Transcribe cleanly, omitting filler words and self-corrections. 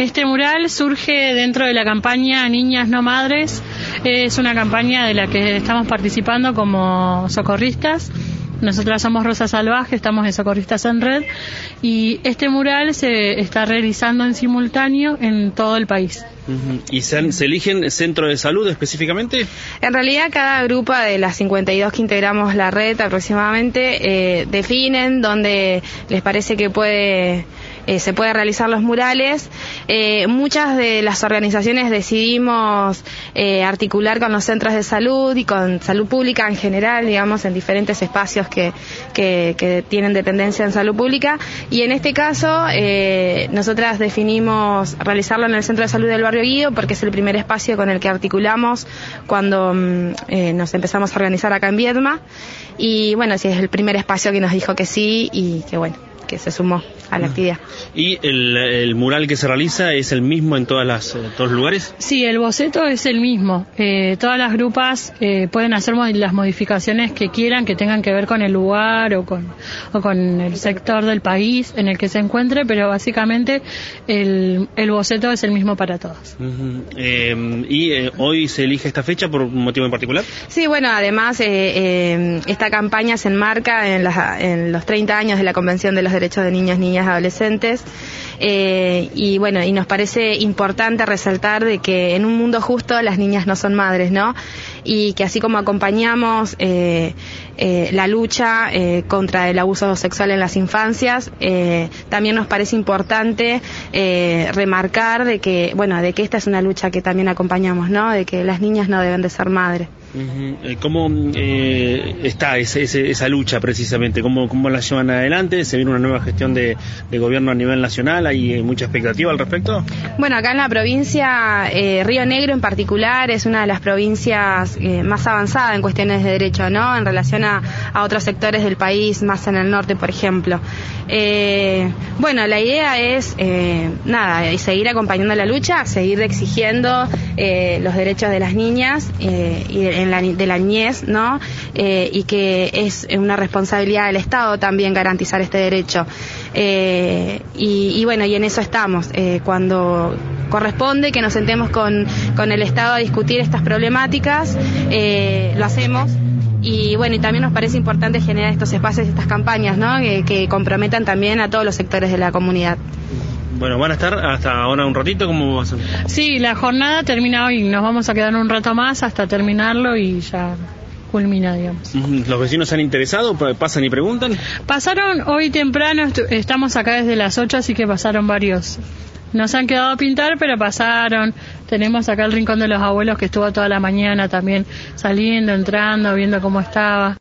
Este mural surge dentro de la campaña Niñas No Madres. Es una campaña de la que estamos participando como socorristas. Nosotras somos Rosa Salvaje, estamos de Socorristas en Red, y este mural se está realizando en simultáneo en todo el país. ¿Y se eligen centros de salud específicamente? En realidad cada grupo de las 52 que integramos la red aproximadamente definen dónde les parece que se puede realizar los murales. Muchas de las organizaciones decidimos articular con los centros de salud y con salud pública en general, digamos, en diferentes espacios que tienen dependencia en salud pública, y en este caso nosotras definimos realizarlo en el Centro de Salud del Barrio Guido porque es el primer espacio con el que articulamos cuando nos empezamos a organizar acá en Viedma, y bueno, sí, es el primer espacio que nos dijo que sí y que bueno, que se sumó a la actividad. ¿Y el mural que se realiza es el mismo en todos los lugares? Sí, el boceto es el mismo. Todas las grupas pueden hacer las modificaciones que quieran, que tengan que ver con el lugar o con el sector del país en el que se encuentre, pero básicamente el boceto es el mismo para todos. ¿Y hoy se elige esta fecha por un motivo en particular? Sí, bueno, además esta campaña se enmarca en los 30 años de la Convención de los Derechos de Niños, Niñas y Adolescentes, y bueno, y nos parece importante resaltar de que en un mundo justo las niñas no son madres, ¿no? Y que así como acompañamos la lucha contra el abuso sexual en las infancias, también nos parece importante remarcar de que esta es una lucha que también acompañamos, ¿no? De que las niñas no deben de ser madres. ¿Cómo está esa lucha precisamente? ¿Cómo la llevan adelante? ¿Se viene una nueva gestión de gobierno a nivel nacional? ¿Hay mucha expectativa al respecto? Bueno, acá en la provincia, Río Negro en particular es una de las provincias más avanzadas en cuestiones de derecho, ¿no? En relación a otros sectores del país, más en el norte, por ejemplo. Bueno, la idea es, seguir acompañando la lucha, seguir exigiendo los derechos de las niñas y de la niñez, ¿no? Y que es una responsabilidad del Estado también garantizar este derecho. Y bueno, y en eso estamos. Cuando corresponde que nos sentemos con el Estado a discutir estas problemáticas, lo hacemos. Y bueno, y también nos parece importante generar estos espacios y estas campañas, ¿no? Que comprometan también a todos los sectores de la comunidad. Bueno, ¿van a estar hasta ahora un ratito? ¿Cómo va a ser? Sí, la jornada termina hoy. Nos vamos a quedar un rato más hasta terminarlo y ya culmina, digamos. ¿Los vecinos se han interesado? ¿Pasan y preguntan? Pasaron hoy temprano, estamos acá desde las 8, así que pasaron varios. Nos han quedado a pintar, pero pasaron. Tenemos acá el Rincón de los Abuelos que estuvo toda la mañana también saliendo, entrando, viendo cómo estaba.